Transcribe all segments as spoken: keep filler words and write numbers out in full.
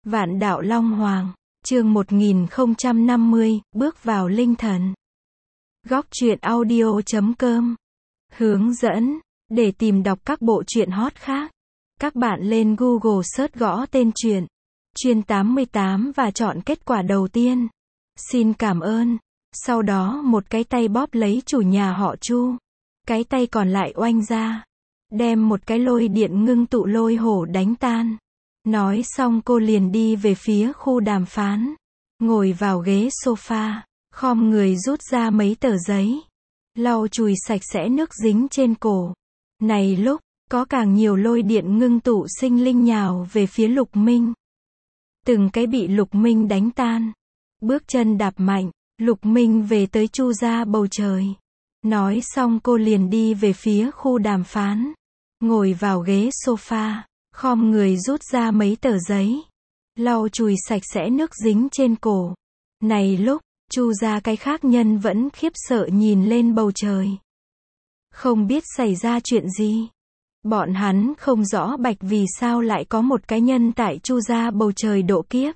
Vạn đạo Long Hoàng, chương một nghìn không trăm năm mươi, bước vào linh thần. Góc truyện audio chấm com. Hướng dẫn, để tìm đọc các bộ truyện hot khác, các bạn lên Google search gõ tên truyện, Chuyên tám mươi tám và chọn kết quả đầu tiên. Xin cảm ơn. Sau đó một cái tay bóp lấy chủ nhà họ Chu. Cái tay còn lại oanh ra. Đem một cái lôi điện ngưng tụ lôi hổ đánh tan. Nói xong cô liền đi về phía khu đàm phán. Ngồi vào ghế sofa, khom người rút ra mấy tờ giấy. Lau chùi sạch sẽ nước dính trên cổ. Này lúc, có càng nhiều lôi điện ngưng tụ sinh linh nhào về phía Lục Minh. Từng cái bị Lục Minh đánh tan. Bước chân đạp mạnh, Lục Minh về tới Chu gia bầu trời. Nói xong cô liền đi về phía khu đàm phán. Ngồi vào ghế sofa, khom người rút ra mấy tờ giấy. Lau chùi sạch sẽ nước dính trên cổ. Này lúc, Chu gia cái khác nhân vẫn khiếp sợ nhìn lên bầu trời. Không biết xảy ra chuyện gì. Bọn hắn không rõ Bạch vì sao lại có một cái nhân tại Chu gia bầu trời độ kiếp.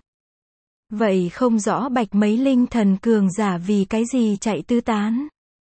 Vậy không rõ Bạch mấy linh thần cường giả vì cái gì chạy tứ tán.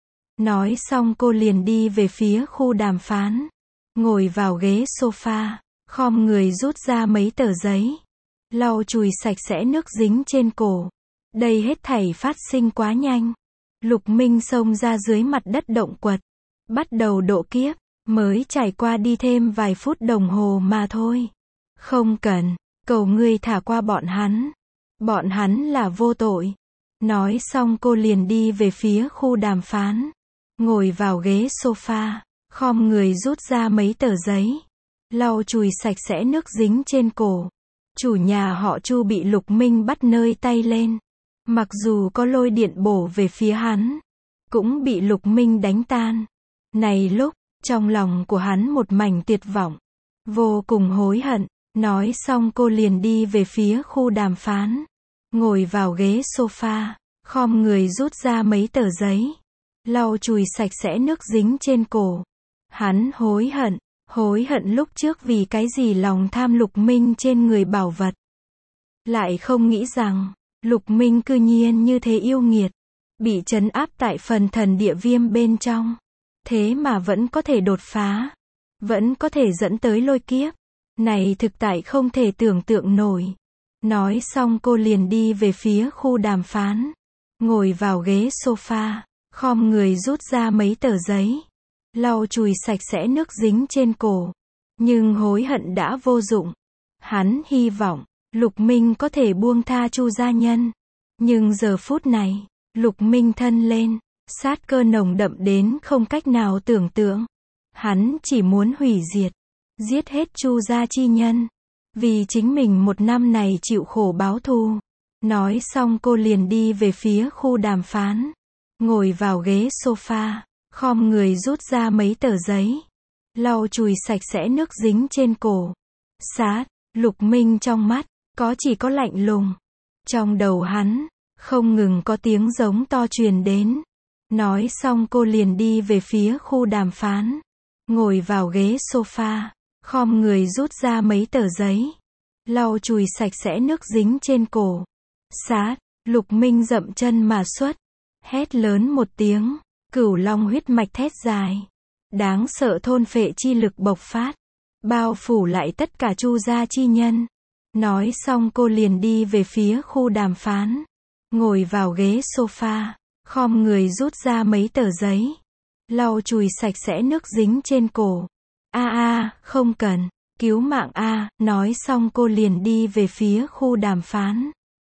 Nói xong cô liền đi về phía khu đàm phán. Ngồi vào ghế sofa, khom người rút ra mấy tờ giấy. Lau chùi sạch sẽ nước dính trên cổ. Đây hết thảy phát sinh quá nhanh. Lục Minh xông ra dưới mặt đất động quật. Bắt đầu độ kiếp. Mới trải qua đi thêm vài phút đồng hồ mà thôi. Không cần, cầu ngươi thả qua bọn hắn. Bọn hắn là vô tội. Nói xong cô liền đi về phía khu đàm phán. Ngồi vào ghế sofa, khom người rút ra mấy tờ giấy. Lau chùi sạch sẽ nước dính trên cổ. Chủ nhà họ Chu bị Lục Minh bắt nơi tay lên. Mặc dù có lôi điện bổ về phía hắn, cũng bị Lục Minh đánh tan. Này lúc, trong lòng của hắn một mảnh tuyệt vọng. Vô cùng hối hận. Nói xong cô liền đi về phía khu đàm phán. Ngồi vào ghế sofa, khom người rút ra mấy tờ giấy. Lau chùi sạch sẽ nước dính trên cổ. Hắn hối hận. Hối hận lúc trước vì cái gì lòng tham Lục Minh trên người bảo vật. Lại không nghĩ rằng, Lục Minh cư nhiên như thế yêu nghiệt. Bị trấn áp tại phần thần địa viêm bên trong. Thế mà vẫn có thể đột phá. Vẫn có thể dẫn tới lôi kiếp. Này thực tại không thể tưởng tượng nổi. Nói xong cô liền đi về phía khu đàm phán. Ngồi vào ghế sofa, khom người rút ra mấy tờ giấy. Lau chùi sạch sẽ nước dính trên cổ. Nhưng hối hận đã vô dụng. Hắn hy vọng, Lục Minh có thể buông tha Chu gia nhân. Nhưng giờ phút này, Lục Minh thân lên. Sát cơ nồng đậm đến không cách nào tưởng tượng. Hắn chỉ muốn hủy diệt. Giết hết Chu gia chi nhân. Vì chính mình một năm này chịu khổ báo thù. Nói xong cô liền đi về phía khu đàm phán. Ngồi vào ghế sofa, khom người rút ra mấy tờ giấy. Lau chùi sạch sẽ nước dính trên cổ. Sát, Lục Minh trong mắt, có chỉ có lạnh lùng. Trong đầu hắn, không ngừng có tiếng giống to truyền đến. Nói xong cô liền đi về phía khu đàm phán. Ngồi vào ghế sofa, khom người rút ra mấy tờ giấy. Lau chùi sạch sẽ nước dính trên cổ. Sát, Lục Minh dậm chân mà xuất. Hét lớn một tiếng, cửu long huyết mạch thét dài. Đáng sợ thôn phệ chi lực bộc phát. Bao phủ lại tất cả Chu gia chi nhân. Nói xong cô liền đi về phía khu đàm phán. Ngồi vào ghế sofa. Khom người rút ra mấy tờ giấy. Lau chùi sạch sẽ nước dính trên cổ. A a, không cần, cứu mạng a, nói xong cô liền đi về phía khu đàm phán.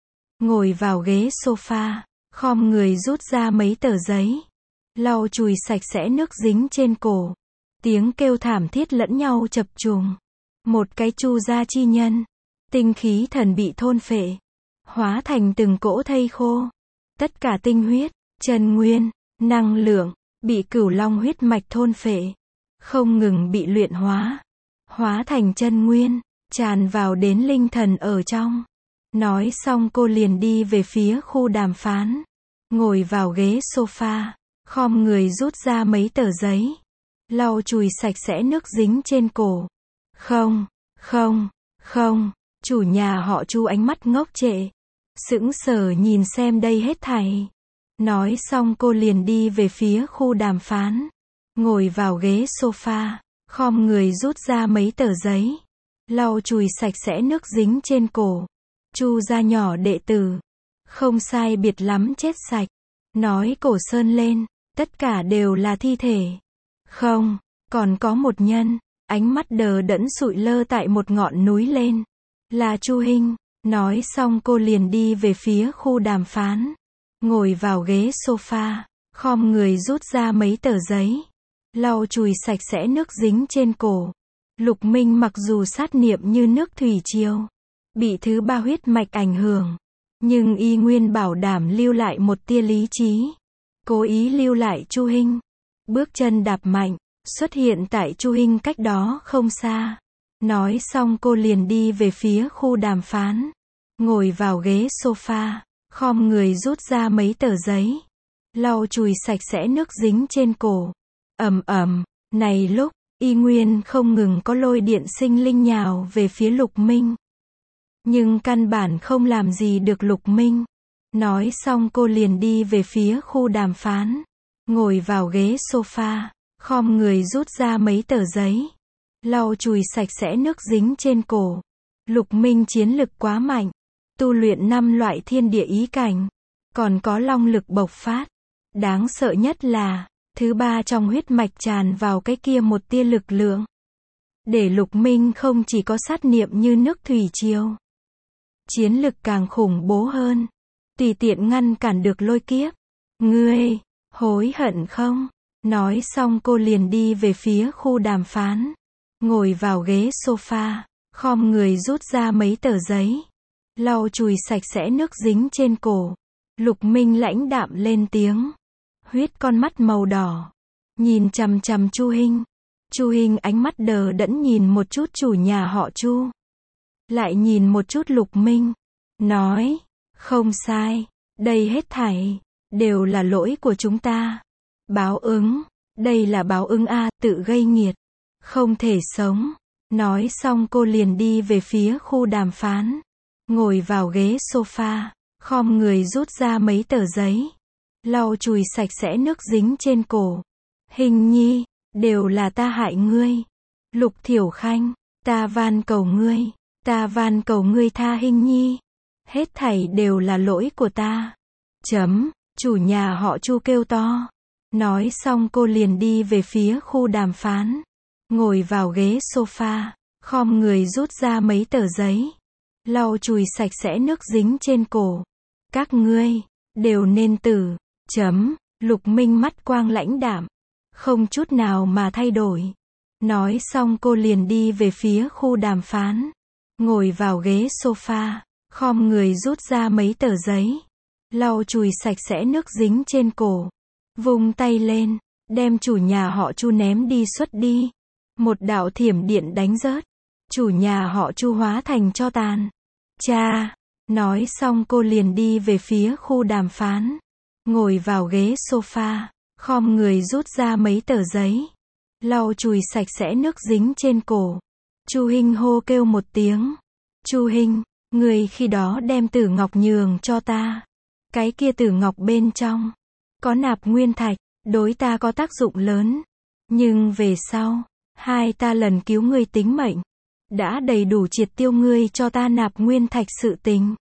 Ngồi vào ghế sofa, khom người rút ra mấy tờ giấy. Lau chùi sạch sẽ nước dính trên cổ. Tiếng kêu thảm thiết lẫn nhau chập trùng. Một cái Chu gia chi nhân. Tinh khí thần bị thôn phệ. Hóa thành từng cỗ thây khô. Tất cả tinh huyết, chân nguyên, năng lượng, bị cửu long huyết mạch thôn phệ. Không ngừng bị luyện hóa. Hóa thành chân nguyên, tràn vào đến linh thần ở trong. Nói xong cô liền đi về phía khu đàm phán. Ngồi vào ghế sofa, khom người rút ra mấy tờ giấy. Lau chùi sạch sẽ nước dính trên cổ. Không, không, không, Chủ nhà họ Chu ánh mắt ngốc trệ, sững sờ nhìn xem đây hết thảy. Nói xong cô liền đi về phía khu đàm phán, ngồi vào ghế sofa, khom người rút ra mấy tờ giấy, lau chùi sạch sẽ nước dính trên cổ. Chu gia nhỏ đệ tử, không sai biệt lắm chết sạch. Nói cổ sơn lên, tất cả đều là thi thể. Không, còn có một nhân, ánh mắt đờ đẫn sụi lơ tại một ngọn núi lên. Là Chu Hinh. Nói xong cô liền đi về phía khu đàm phán, ngồi vào ghế sofa, khom người rút ra mấy tờ giấy, lau chùi sạch sẽ nước dính trên cổ. Lục Minh mặc dù sát niệm như nước thủy triều, bị thứ ba huyết mạch ảnh hưởng, nhưng y nguyên bảo đảm lưu lại một tia lý trí, cố ý lưu lại Chu Hinh. Bước chân đạp mạnh, xuất hiện tại Chu Hinh cách đó không xa. Nói xong cô liền đi về phía khu đàm phán, ngồi vào ghế sofa, khom người rút ra mấy tờ giấy, lau chùi sạch sẽ nước dính trên cổ. Ầm ầm, này lúc, y nguyên không ngừng có lôi điện sinh linh nhào về phía Lục Minh. Nhưng căn bản không làm gì được Lục Minh. Nói xong cô liền đi về phía khu đàm phán, ngồi vào ghế sofa, khom người rút ra mấy tờ giấy, lau chùi sạch sẽ nước dính trên cổ. Lục Minh chiến lực quá mạnh, tu luyện năm loại thiên địa ý cảnh, còn có long lực bộc phát. Đáng sợ nhất là, thứ ba trong huyết mạch tràn vào cái kia một tia lực lượng, để Lục Minh không chỉ có sát niệm như nước thủy triều, chiến lực càng khủng bố hơn, tùy tiện ngăn cản được lôi kiếp. Ngươi, hối hận không? Nói xong cô liền đi về phía khu đàm phán, ngồi vào ghế sofa, khom người rút ra mấy tờ giấy, lau chùi sạch sẽ nước dính trên cổ. Lục Minh lãnh đạm lên tiếng, huyết con mắt màu đỏ, nhìn chằm chằm Chu Hinh. Chu Hinh ánh mắt đờ đẫn nhìn một chút chủ nhà họ Chu, lại nhìn một chút Lục Minh, nói, không sai, đây hết thảy đều là lỗi của chúng ta. Báo ứng, đây là báo ứng a, tự gây nghiệt, không thể sống. Nói xong cô liền đi về phía khu đàm phán, ngồi vào ghế sofa, khom người rút ra mấy tờ giấy, lau chùi sạch sẽ nước dính trên cổ. Hình nhi, đều là ta hại ngươi. Lục Thiểu Khanh, ta van cầu ngươi, ta van cầu ngươi tha Hình nhi. Hết thảy đều là lỗi của ta. Chấm, chủ nhà họ Chu kêu to. Nói xong cô liền đi về phía khu đàm phán, ngồi vào ghế sofa, khom người rút ra mấy tờ giấy, lau chùi sạch sẽ nước dính trên cổ. Các ngươi, đều nên tử. Chấm, Lục Minh mắt quang lãnh đạm, không chút nào mà thay đổi. Nói xong cô liền đi về phía khu đàm phán, ngồi vào ghế sofa, khom người rút ra mấy tờ giấy, lau chùi sạch sẽ nước dính trên cổ. Vung tay lên, đem chủ nhà họ Chu ném đi xuất đi. Một đạo thiểm điện đánh rớt, chủ nhà họ Chu hóa thành tro tàn. Cha, nói xong cô liền đi về phía khu đàm phán, ngồi vào ghế sofa, khom người rút ra mấy tờ giấy, lau chùi sạch sẽ nước dính trên cổ. Chu Hinh hô kêu một tiếng. Chu Hinh, người khi đó đem tử ngọc nhường cho ta. Cái kia tử ngọc bên trong có nạp nguyên thạch, đối ta có tác dụng lớn. Nhưng về sau, hai ta lần cứu ngươi tính mệnh, đã đầy đủ triệt tiêu ngươi cho ta nạp nguyên thạch sự tình.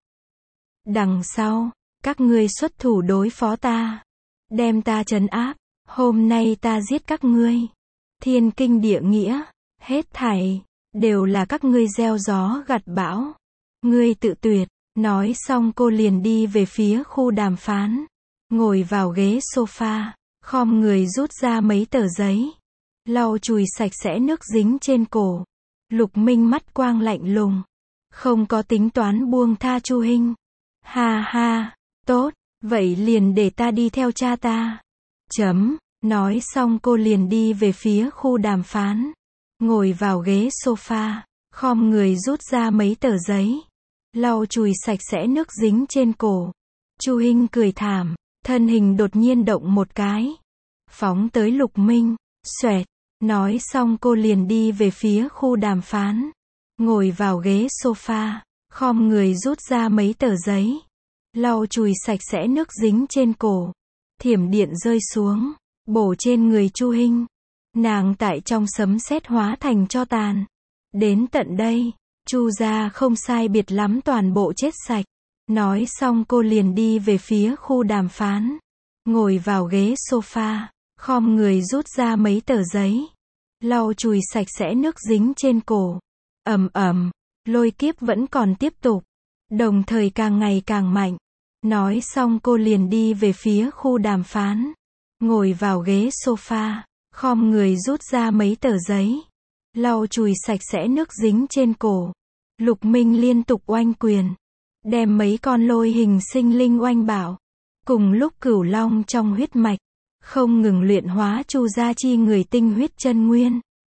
Đằng sau, các ngươi xuất thủ đối phó ta, đem ta trấn áp, hôm nay ta giết các ngươi. Thiên kinh địa nghĩa, hết thảy đều là các ngươi gieo gió gặt bão. Ngươi tự tuyệt. Nói xong cô liền đi về phía khu đàm phán, ngồi vào ghế sofa, khom người rút ra mấy tờ giấy, lau chùi sạch sẽ nước dính trên cổ. Lục Minh mắt quang lạnh lùng, không có tính toán buông tha Chu Hinh. Ha ha, tốt, vậy liền để ta đi theo cha ta. Chấm, nói xong cô liền đi về phía khu đàm phán, ngồi vào ghế sofa, khom người rút ra mấy tờ giấy, lau chùi sạch sẽ nước dính trên cổ. Chu Hinh cười thảm, thân hình đột nhiên động một cái, phóng tới Lục Minh. Xoẹt, nói xong cô liền đi về phía khu đàm phán, ngồi vào ghế sofa, khom người rút ra mấy tờ giấy, lau chùi sạch sẽ nước dính trên cổ. Thiểm điện rơi xuống, bổ trên người Chu Hinh. Nàng tại trong sấm sét hóa thành tro tàn. Đến tận đây, Chu gia không sai biệt lắm toàn bộ chết sạch. Nói xong cô liền đi về phía khu đàm phán. Ngồi vào ghế sofa, khom người rút ra mấy tờ giấy, lau chùi sạch sẽ nước dính trên cổ. Ầm ầm, lôi kiếp vẫn còn tiếp tục, đồng thời càng ngày càng mạnh. Nói xong cô liền đi về phía khu đàm phán. Ngồi vào ghế sofa, khom người rút ra mấy tờ giấy, lau chùi sạch sẽ nước dính trên cổ. Lục Minh liên tục oanh quyền, đem mấy con lôi hình sinh linh oanh bảo. Cùng lúc Cửu Long trong huyết mạch, không ngừng luyện hóa Chu gia chi người tinh huyết chân nguyên.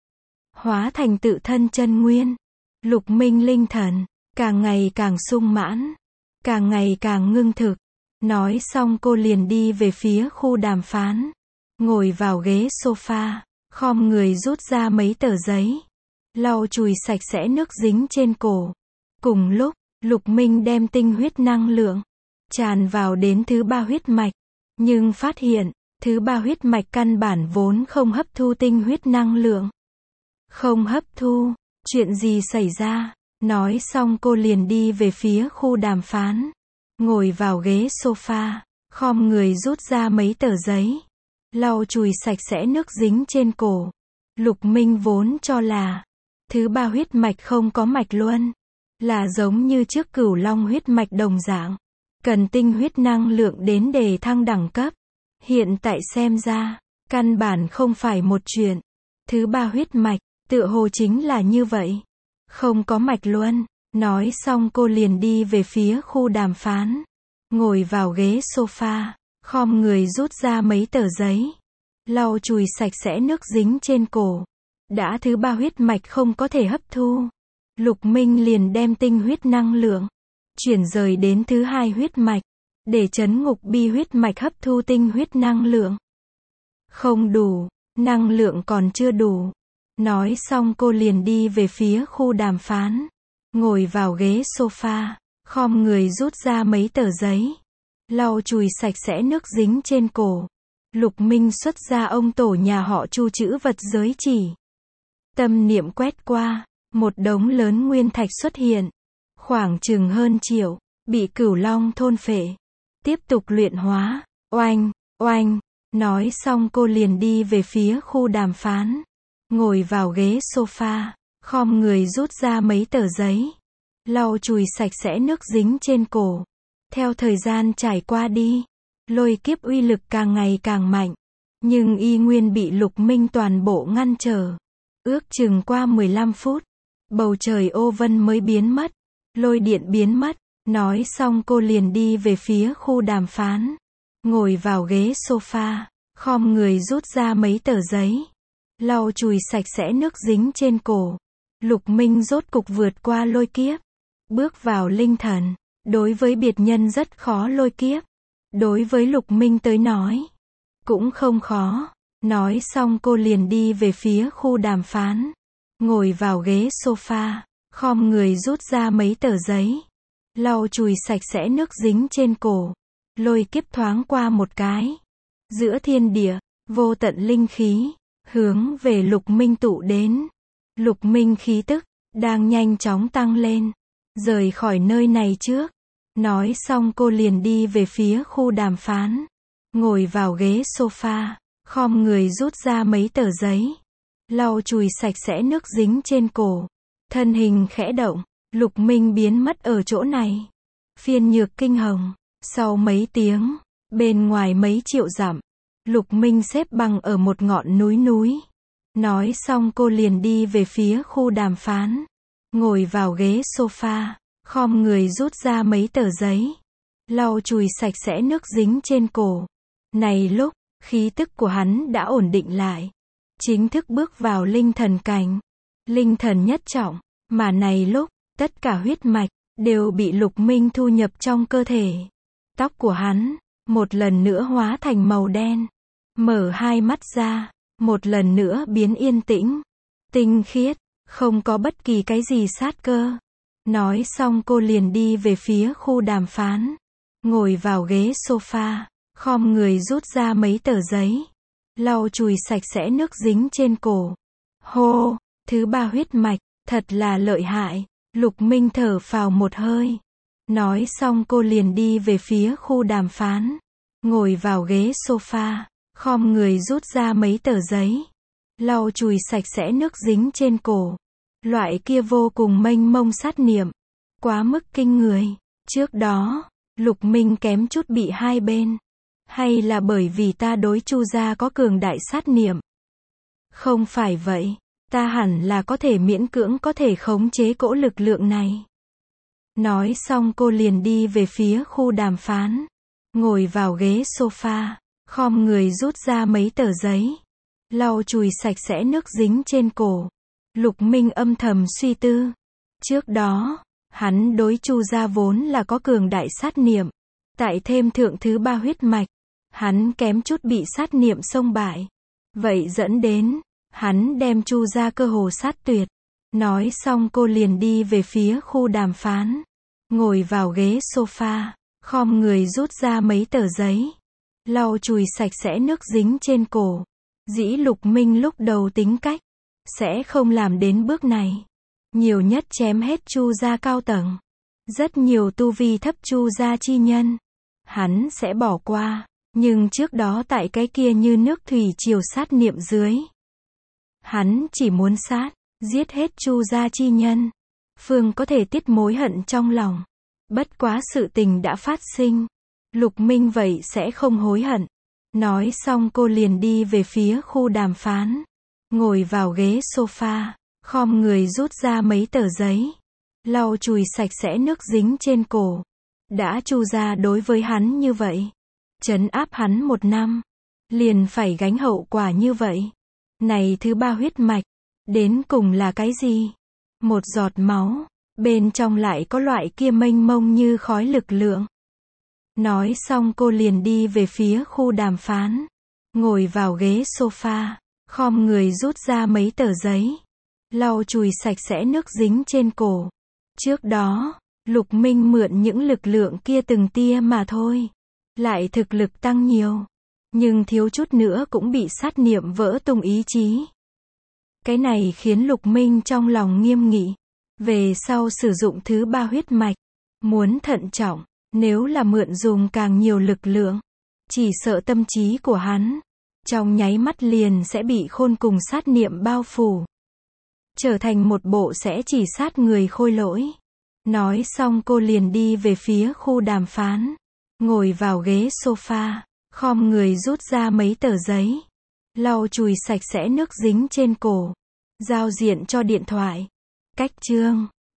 Hóa thành tự thân chân nguyên. Lục Minh linh thần, càng ngày càng sung mãn, càng ngày càng ngưng thực. Nói xong cô liền đi về phía khu đàm phán. Ngồi vào ghế sofa, khom người rút ra mấy tờ giấy, lau chùi sạch sẽ nước dính trên cổ. Cùng lúc, Lục Minh đem tinh huyết năng lượng tràn vào đến thứ ba huyết mạch, nhưng phát hiện, thứ ba huyết mạch căn bản vốn không hấp thu tinh huyết năng lượng. Không hấp thu, chuyện gì xảy ra? Nói xong cô liền đi về phía khu đàm phán. Ngồi vào ghế sofa, khom người rút ra mấy tờ giấy, lau chùi sạch sẽ nước dính trên cổ. Lục Minh vốn cho là thứ ba huyết mạch không có mạch luân, là giống như trước Cửu Long huyết mạch đồng dạng, cần tinh huyết năng lượng đến để thăng đẳng cấp. Hiện tại xem ra, căn bản không phải một chuyện. Thứ ba huyết mạch, tựa hồ chính là như vậy. Không có mạch luân. Nói xong cô liền đi về phía khu đàm phán. Ngồi vào ghế sofa, khom người rút ra mấy tờ giấy, lau chùi sạch sẽ nước dính trên cổ. Đã thứ ba huyết mạch không có thể hấp thu, Lục Minh liền đem tinh huyết năng lượng chuyển rời đến thứ hai huyết mạch, để trấn ngục bi huyết mạch hấp thu tinh huyết năng lượng. Không đủ, năng lượng còn chưa đủ. Nói xong cô liền đi về phía khu đàm phán. Ngồi vào ghế sofa, khom người rút ra mấy tờ giấy, lau chùi sạch sẽ nước dính trên cổ. Lục Minh xuất ra ông tổ nhà họ Chu chữ vật giới chỉ. Tâm niệm quét qua, một đống lớn nguyên thạch xuất hiện, khoảng chừng hơn triệu, bị Cửu Long thôn phệ. Tiếp tục luyện hóa, oanh, oanh. Nói xong cô liền đi về phía khu đàm phán. Ngồi vào ghế sofa, khom người rút ra mấy tờ giấy, lau chùi sạch sẽ nước dính trên cổ. Theo thời gian trải qua đi, lôi kiếp uy lực càng ngày càng mạnh, nhưng y nguyên bị Lục Minh toàn bộ ngăn trở. Ước chừng qua mười lăm phút, bầu trời ô vân mới biến mất, lôi điện biến mất. Nói xong cô liền đi về phía khu đàm phán. Ngồi vào ghế sofa, khom người rút ra mấy tờ giấy, lau chùi sạch sẽ nước dính trên cổ. Lục Minh rốt cục vượt qua lôi kiếp, bước vào linh thần. Đối với biệt nhân rất khó lôi kiếp, đối với Lục Minh tới nói cũng không khó. Nói xong cô liền đi về phía khu đàm phán. Ngồi vào ghế sofa, khom người rút ra mấy tờ giấy, lau chùi sạch sẽ nước dính trên cổ. Lôi kiếp thoáng qua một cái, giữa thiên địa, vô tận linh khí hướng về Lục Minh tụ đến. Lục Minh khí tức đang nhanh chóng tăng lên, rời khỏi nơi này trước. Nói xong cô liền đi về phía khu đàm phán. Ngồi vào ghế sofa, khom người rút ra mấy tờ giấy, lau chùi sạch sẽ nước dính trên cổ. Thân hình khẽ động, Lục Minh biến mất ở chỗ này. Phiên nhược kinh hồng. Sau mấy tiếng, bên ngoài mấy triệu dặm, Lục Minh xếp bằng ở một ngọn núi núi. Nói xong cô liền đi về phía khu đàm phán. Ngồi vào ghế sofa, khom người rút ra mấy tờ giấy, lau chùi sạch sẽ nước dính trên cổ. Này lúc, khí tức của hắn đã ổn định lại, chính thức bước vào linh thần cảnh, linh thần nhất trọng. Mà này lúc, tất cả huyết mạch đều bị Lục Minh thu nhập trong cơ thể. Tóc của hắn một lần nữa hóa thành màu đen, mở hai mắt ra, một lần nữa biến yên tĩnh, tinh khiết, không có bất kỳ cái gì sát cơ. Nói xong cô liền đi về phía khu đàm phán. Ngồi vào ghế sofa, khom người rút ra mấy tờ giấy. Lau chùi sạch sẽ nước dính trên cổ. Hô, thứ ba huyết mạch, thật là lợi hại. Lục Minh thở phào một hơi. Nói xong cô liền đi về phía khu đàm phán. Ngồi vào ghế sofa, khom người rút ra mấy tờ giấy. Lau chùi sạch sẽ nước dính trên cổ. Loại kia vô cùng mênh mông sát niệm. Quá mức kinh người. Trước đó, Lục Minh kém chút bị hai bên. Hay là bởi vì ta đối Chu gia có cường đại sát niệm? Không phải vậy. Ta hẳn là có thể miễn cưỡng có thể khống chế cỗ lực lượng này. Nói xong cô liền đi về phía khu đàm phán. Ngồi vào ghế sofa, khom người rút ra mấy tờ giấy. Lau chùi sạch sẽ nước dính trên cổ. Lục Minh âm thầm suy tư. Trước đó, hắn đối Chu gia vốn là có cường đại sát niệm. Tại thêm thượng thứ ba huyết mạch, hắn kém chút bị sát niệm xông bại. Vậy dẫn đến, hắn đem Chu gia cơ hồ sát tuyệt. Nói xong cô liền đi về phía khu đàm phán. Ngồi vào ghế sofa, khom người rút ra mấy tờ giấy. Lau chùi sạch sẽ nước dính trên cổ. Dĩ Lục Minh lúc đầu tính cách, sẽ không làm đến bước này. Nhiều nhất chém hết Chu gia cao tầng. Rất nhiều tu vi thấp Chu gia chi nhân. Hắn sẽ bỏ qua. Nhưng trước đó tại cái kia như nước thủy triều sát niệm dưới. Hắn chỉ muốn sát, giết hết Chu gia chi nhân. Phương có thể tiết mối hận trong lòng. Bất quá sự tình đã phát sinh. Lục Minh vậy sẽ không hối hận. Nói xong cô liền đi về phía khu đàm phán. Ngồi vào ghế sofa, khom người rút ra mấy tờ giấy. Lau chùi sạch sẽ nước dính trên cổ. Đã Chu gia đối với hắn như vậy. Trấn áp hắn một năm. Liền phải gánh hậu quả như vậy. Này thứ ba huyết mạch. Đến cùng là cái gì? Một giọt máu. Bên trong lại có loại kia mênh mông như khói lực lượng. Nói xong cô liền đi về phía khu đàm phán. Ngồi vào ghế sofa, khom người rút ra mấy tờ giấy. Lau chùi sạch sẽ nước dính trên cổ. Trước đó, Lục Minh mượn những lực lượng kia từng tia mà thôi. Lại thực lực tăng nhiều. Nhưng thiếu chút nữa cũng bị sát niệm vỡ tung ý chí. Cái này khiến Lục Minh trong lòng nghiêm nghị. Về sau sử dụng thứ ba huyết mạch. Muốn thận trọng. Nếu là mượn dùng càng nhiều lực lượng. Chỉ sợ tâm trí của hắn. Trong nháy mắt liền sẽ bị khôn cùng sát niệm bao phủ. Trở thành một bộ sẽ chỉ sát người khôi lỗi. Nói xong cô liền đi về phía khu đàm phán. Ngồi vào ghế sofa, khom người rút ra mấy tờ giấy. Lau chùi sạch sẽ nước dính trên cổ. Giao diện cho điện thoại. Cách chương